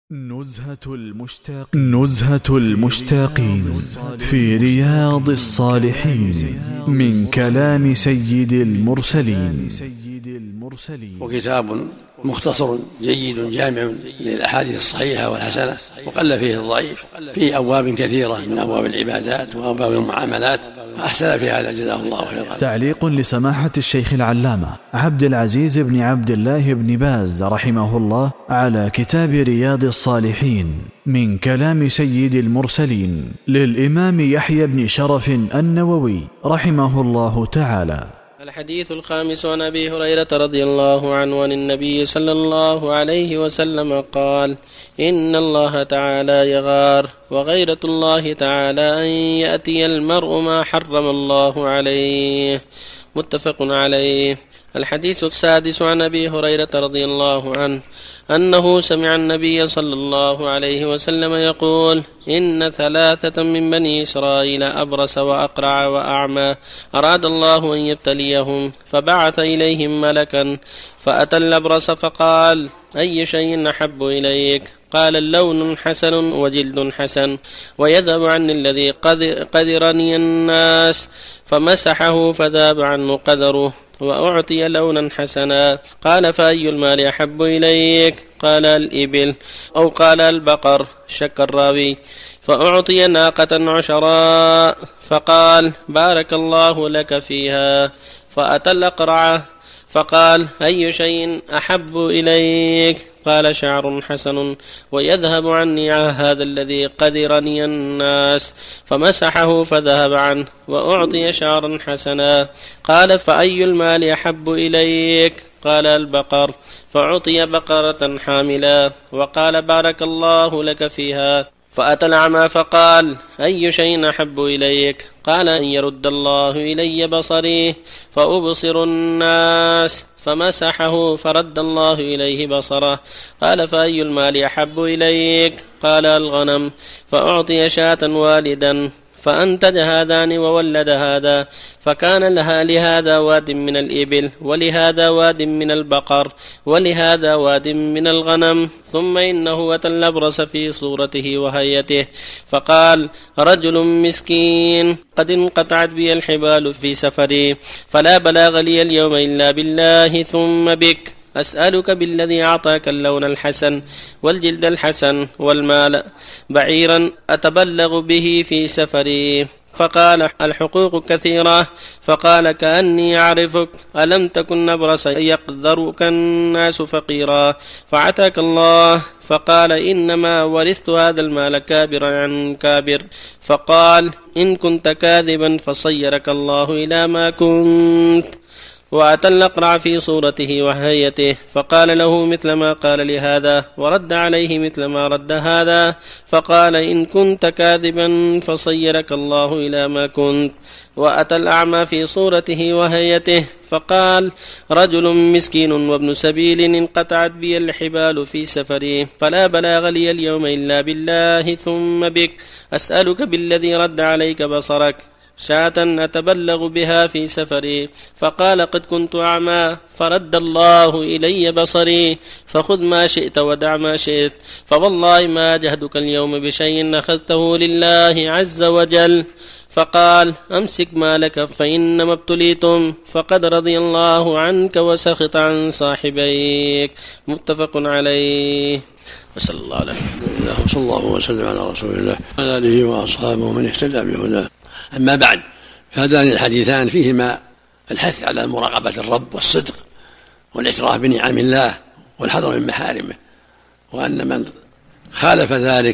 نزهة المشتاقين في رياض الصالحين من كلام سيد المرسلين. وكتاب مختصر جيد جامع للأحاديث الصحيحة والحسنة، وقل فيه الضعيف، فيه أبواب كثيرة من أبواب العبادات وأبواب المعاملات، أحسن في هذا جزاه الله خيرا. تعليق لسماحة الشيخ العلامة عبد العزيز بن عبد الله بن باز رحمه الله على كتاب رياض الصالحين من كلام سيد المرسلين للإمام يحيى بن شرف النووي رحمه الله تعالى. الحديث الخامس عن أبي هريرة رضي الله عنه عن النبي صلى الله عليه وسلم قال: إن الله تعالى يغار، وغيرة الله تعالى أن يأتي المرء ما حرم الله عليه. متفق عليه. الحديث السادس عن أبي هريرة رضي الله عنه أنه سمع النبي صلى الله عليه وسلم يقول: إن ثلاثة من بني إسرائيل أبرص وأقرع وأعمى أراد الله أن يبتليهم، فبعث إليهم ملكا فأتى الأبرص فقال: أي شيء أحب إليك؟ قال: اللون حسن وجلد حسن ويذهب عني الذي قذرني الناس، فمسحه فذاب عنه قذره وأعطي لونا حسنا. قال: فأي المال أحب إليك؟ قال: الإبل، أو قال البقر، شك الراوي. فأعطي ناقة عشراء، فقال: بارك الله لك فيها. فأتى الأقرع فقال: أي شيء أحب إليك؟ قال: شعر حسن ويذهب عني هذا الذي قذرني الناس، فمسحه فذهب عنه وأعطي شعرا حسنا. قال: فأي المال أحب إليك؟ قال: البقر، فأعطي بقرة حاملا، وقال: بارك الله لك فيها. فأتى الأعمى فقال: أي شيء أحب إليك؟ قال: أن يرد الله إلي بصري فأبصر الناس، فمسحه فرد الله إليه بصره. قال: فأي المال أحب إليك؟ قال: الغنم، فأعطي شاة والدا، فأنتج هذان وولد هذا، فكان لها لهذا واد من الإبل، ولهذا واد من البقر، ولهذا واد من الغنم. ثم إنه أتى الأبرص في صورته وهيئته فقال: رجل مسكين قد انقطعت بي الحبال في سفري، فلا بلاغ لي اليوم إلا بالله ثم بك، أسألك بالذي أعطاك اللون الحسن والجلد الحسن والمال بعيرا أتبلغ به في سفري. فقال: الحقوق كثيرة. فقال: كأني أعرفك، ألم تكن نبرس يقذرك الناس فقيرا فعتاك الله؟ فقال: إنما ورثت هذا المال كابرا عن كابر. فقال: إن كنت كاذبا فصيرك الله إلى ما كنت. وأتى الأقرع في صورته وهيئته فقال له مثل ما قال لهذا، ورد عليه مثل ما رد هذا. فقال: إن كنت كاذبا فصيرك الله إلى ما كنت. وأتى الأعمى في صورته وهيئته فقال: رجل مسكين وابن سبيل انقطعت بي الحبال في سفري، فلا بلاغ لي اليوم إلا بالله ثم بك، أسألك بالذي رد عليك بصرك، شاة أتبلغ بها في سفري. فقال: قد كنت أعمى فرد الله إلي بصري، فخذ ما شئت ودع ما شئت، فوالله ما جهدك اليوم بشيء أخذته لله عز وجل. فقال: أمسك مالك فإنما ابتليتم، فقد رضي الله عنك وسخط عن صاحبيك. متفق عليه. وصلى الله عليه وصلى الله وسلم على رسول الله وعلى آله وأصحابه من اهتدى بهداه. أما بعد، فهذان الحديثان فيهما الحث على مراقبة الرب والصدق والاعتراف بنعم الله والحذر من محارمه، وأن من خالف ذلك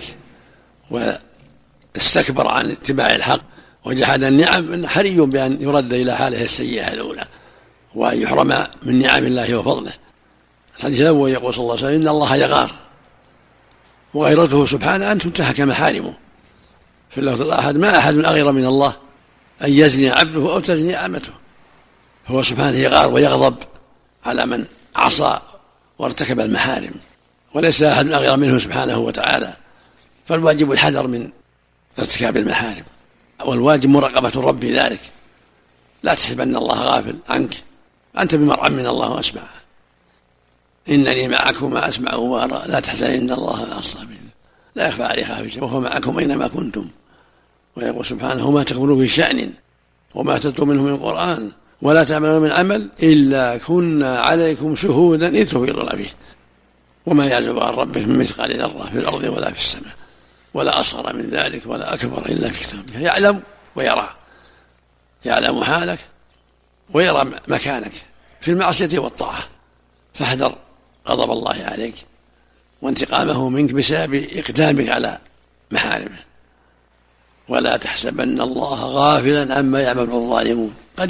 واستكبر عن اتباع الحق وجحد النعم أن حري بأن يرد إلى حاله السيئة الأولى وأن يحرم من نعم الله وفضله. الحديث الأول يقول صلى الله عليه وسلم: إن الله يغار، وغيرته سبحانه أن تنتهك محارمه. في اللفظ الآخر: ما أحد أغير من الله أن يزني عبده أو تزني أمته. هو سبحانه يغار ويغضب على من عصى وارتكب المحارم، وليس أحد أغير منه سبحانه وتعالى. فالواجب الحذر من ارتكاب المحارم، والواجب مراقبة الرب ذلك. لا تحسب أن الله غافل عنك، أنت بمرعى من الله وأسمع. إنني معكما أسمع وأرى لا تحزن إن الله مع الصابرين لا يخفى عليه خافي شيء وهو معكم أينما كنتم. ويقول سبحانه وما تكونوا في شأن وما تتلو منه من قرآن ولا تعملون من عمل إلا كنا عليكم شهودا إذ تفيضون فيه وما يعزب عن ربه من مثقال ذرة في الأرض ولا في السماء ولا أصغر من ذلك ولا أكبر إلا في كتاب يعلم ويرى، يعلم حالك ويرى مكانك في المعصية والطاعة، فاحذر غضب الله عليك وانتقامه منك بسبب إقدامك على محارمه. ولا تحسبن الله غافلا عما يعمل الظالمون قد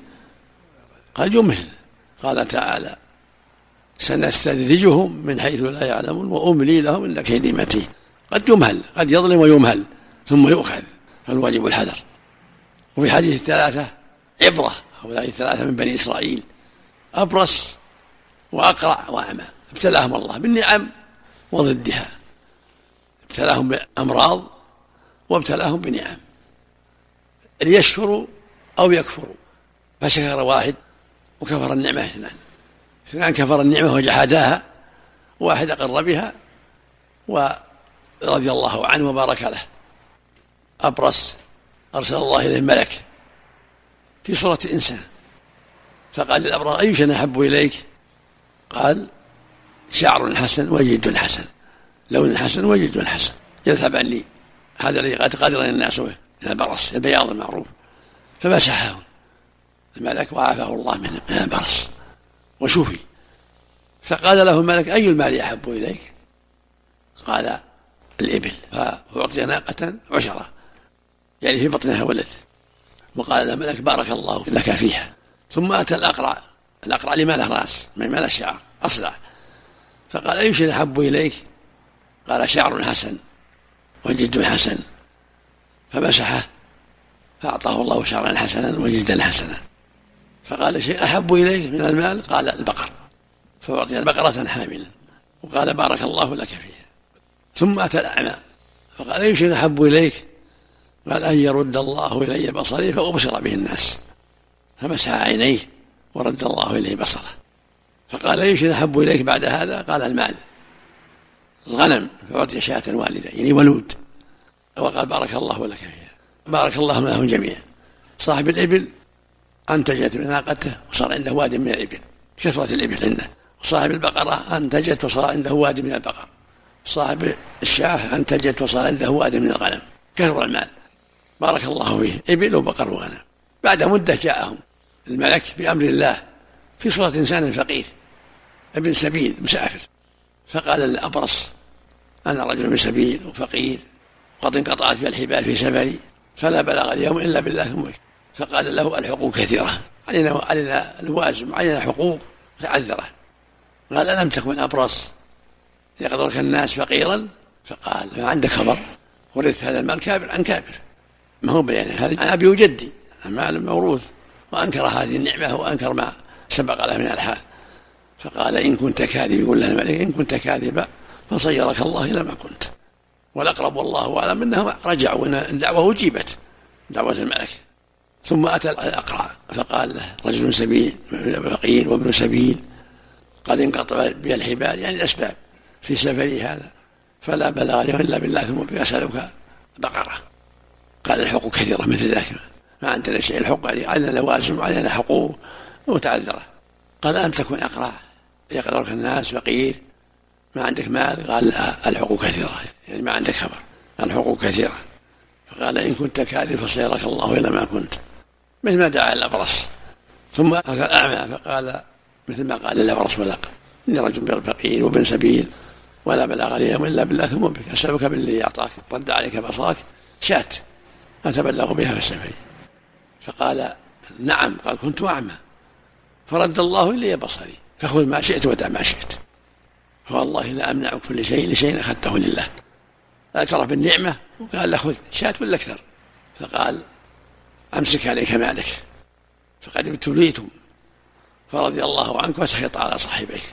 يمهل قال تعالى سنستدرجهم من حيث لا يعلمون وأملي لهم إن كيدي متين. قد يمهل، قد يظلم ويمهل ثم يؤخذ، فالواجب الحذر. وفي حديث الثلاثة عبرة، هؤلاء الثلاثة من بني إسرائيل أبرص وأقرع وأعمى ابتلاهم الله بالنعم وضدها، ابتلاهم بأمراض وابتلاهم بنعم ليشكروا أو يكفروا، فشكر واحد وكفر النعمة اثنان كفر النعمة وجحداها، واحد أقر بها ورضي الله عنه وبارك له. أبرص أرسل الله إليه ملك في صورة إنسان فقال للأبرص أي شيء أحب إليك؟ قال شعر حسن وجلد حسن، لون حسن وجلد حسن، يذهب عني هذا الذي قد قدر الناس به من البرص البياض المعروف. فمسحه الملك وعافاه الله من البرص وشفي. فقال له الملك أي المال أحب إليك؟ قال الإبل، فأعطي ناقة عشرة يعني في بطنها ولد، وقال الملك بارك الله لك فيها. ثم أتى الأقرع لما له رأس ما له شعر أصلع، فقال أي شيء أحب إليك؟ قال شعر حسن وجلد حسن، فمسحه فأعطاه الله شعرا حسنا وجلدا حسنا. فقال شيء أحب إليك من المال؟ قال البقر، فأعطي بقرة حاملا وقال بارك الله لك فيها. ثم أتى الأعمى فقال أي شيء أحب إليك؟ قال أن يرد الله إلي بصري فأبصر به الناس، فمسح عينيه ورد الله إليه بصره. فقال أي شيء أحب إليك بعد هذا؟ قال المال، الغنم، فأعطي شاة والدة يعني ولود، وقال بارك الله لك فيها، بارك الله لهم جميعا. صاحب الإبل أنتجت من ناقته وصار عنده واد من الإبل، كثرة الإبل عنده. وصاحب البقرة أنتجت وصار عنده واد من البقر. صاحب الشاة أنتجت وصار عنده واد من الغنم، كثر المال، بارك الله فيه، إبل وبقر وغنم. بعد مدة جاءهم الملك بأمر الله في صورة إنسان فقير ابن سبيل مسافر، فقال الأبرص أنا رجل من سبيل وفقير وقد انقطعت بي الحبال في سفري فلا بلغ اليوم إلا بالله ثم. فقال له الحقوق كثيرة، علينا الوازم، علينا حقوق متعذرة. قال ألم تكن أبرص يقدرك الناس فقيرا؟ فقال ما عندك خبر، ورثت هذا المال كابر عن كابر، ما هو بيان هذا عن أبي وجدي، المال موروث. وأنكر هذه النعمة وأنكر ما سبق له من الحال. فقال إن كنت كاذب، يقول له الملك إن كنت كاذبا فصيرك الله إلى ما كنت. والأقرب والله أعلم أنهم رجعوا وأن الدعوة أجيبت، دعوة الملك. ثم أتى الأقرع فقال له رجل سبيل فقير وابن سبيل قد انقطع بي الحبال يعني الأسباب في سفري هذا فلا بلغ اليوم إلا بالله ثم أسألك بقرة. قال الحقوق كثيرة مثل ذلك، ما عندنا شيء، الحقوق علينا لوازم وعلينا حقوق متعذرة. قال ألم تكن أقرع يقدرك الناس فقير ما عندك مال؟ قال الحقوق كثيرة يعني ما عندك خبر، الحقوق كثيرة. فقال إن كنت كاذب فصيرك الله إلى ما كنت، مثل ما دعا الأبرص. ثم أتى الأعمى فقال مثل ما قال الأبرص والأقرع إني رجل فقير وابن سبيل ولا بلغ اليوم إلا بالله ثم بك، أسألك بالذي أعطاك رد عليك بصرك شاة أتبلغ بها في السفر. فقال نعم. قال كنت أعمى فرد الله إلي بصري، فخذ ما شئت ودع ما شئت، فوالله لا أمنع كل شيء لشيء أخذته لله. اعترف بالنعمة وقال له خذ شاة ولا أكثر. فقال أمسك عليك مالك فقد ابتليتم فرضي الله عنك وسخط على صاحبيك.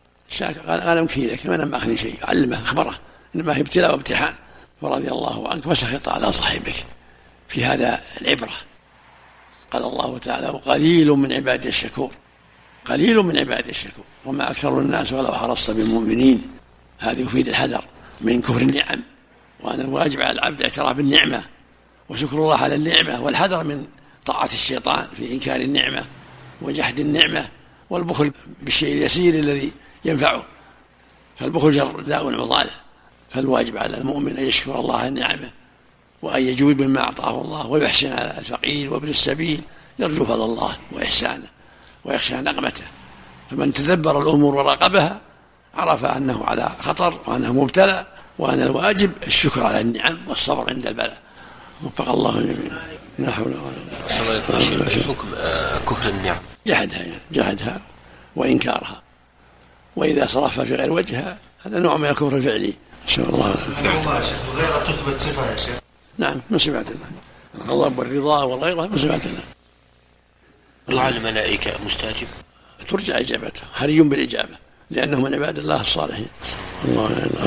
قال أمكن لك ما لم أخذ شيء، علمه أخبره إنما هي ابتلاء وامتحان، فرضي الله عنك وسخط على صاحبك. في هذا العبرة. قال الله تعالى وقليل من عبادي الشكور، قليل من عباد الشكور وما أكثر الناس ولو حرصت بالمؤمنين. هذا يفيد الحذر من كفر النعم، وأن الواجب على العبد اعتراف بالنعمة وشكر الله على النعمة، والحذر من طاعة الشيطان في إنكار النعمة وجحد النعمة والبخل بالشيء اليسير الذي ينفعه، فالبخل داء عضال. فالواجب على المؤمن أن يشكر الله على نعمه وأن يجود مما أعطاه الله ويحسن على الفقير وابن السبيل، يرجو فضل الله وإحسانه ويخشى نقمته. فمن تدبر الأمور وراقبها عرف أنه على خطر وأنه مبتلى، وأن الواجب الشكر على النعم والصبر عند البلاء. وفق الله جميعا. لا حول ولا قوة. حكم كفر النعم؟ جحدها وإنكارها، وإذا صرفها في غير وجهها هذا نوع من الكفر الفعلي. إن شاء الله. غير تثبت صفة يا شيخ. نعم من صفات الله، الغضب والرضا والغيرة من صفات الله. دعاء الملائكة مستجاب؟ ترجع إجابته، حري بالإجابة لأنه من عباد الله الصالحين. الله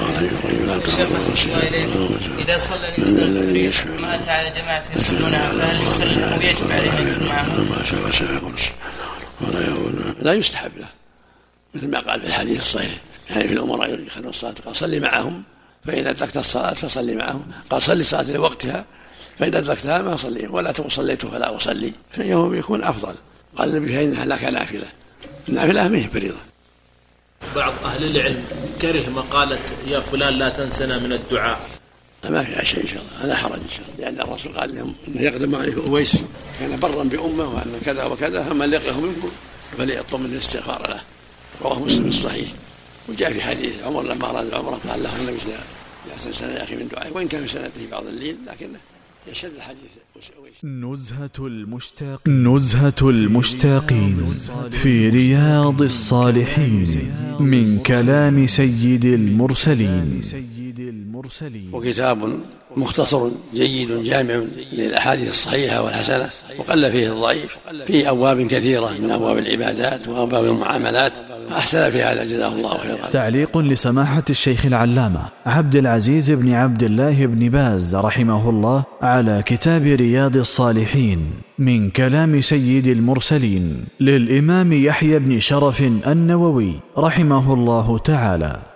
إذا صلى الإنسان ما أتى على جماعة يصلونها فهل يسلم أو يجب عليه أن يكون معهم؟ لا يستحب له، مثل ما قال في الحديث الصحيح يعني في الأمراء يخلون الصلاة قال صلي معهم فإن أدركت الصلاة فصلي معهم، قال صلي الصلاة لوقتها فإن أدركتها ما صلي، ولا تقل صليت فلا أصلي، فإنه يكون أفضل. قال النبي فإنها لك نافلة، النافلة ما هي فريضة. بعض أهل العلم كره مقالة يا فلان لا تنسنا من الدعاء. ما في شيء إن شاء الله، لا حرج إن شاء الله، لأن الرسول قال لهم إنه يقدم عليه أويس كان برا بأمه وأن كذا وكذا، فمن لقيه منكم فليطلب منه الاستغفار له. رواه مسلم الصحيح. وجاء في حديث عمر لما أراد العمرة قال له النبي لا تنسنا يا أخي من دعائي، وإن كان في سنته بعض الليل لكنه يشد الحديث. نزهة المشتاقين في رياض الصالحين من كلام سيد المرسلين. وكتاب مختصر جيد جامع للأحاديث الصحيحة والحسنة، وقل فيه الضعيف، فيه أبواب كثيرة من أبواب العبادات وأبواب المعاملات، أحسن في هذا جزاه الله خيرا. تعليق لسماحة الشيخ العلامة عبد العزيز بن عبد الله بن باز رحمه الله على كتاب رياض الصالحين من كلام سيد المرسلين للإمام يحيى بن شرف النووي رحمه الله تعالى.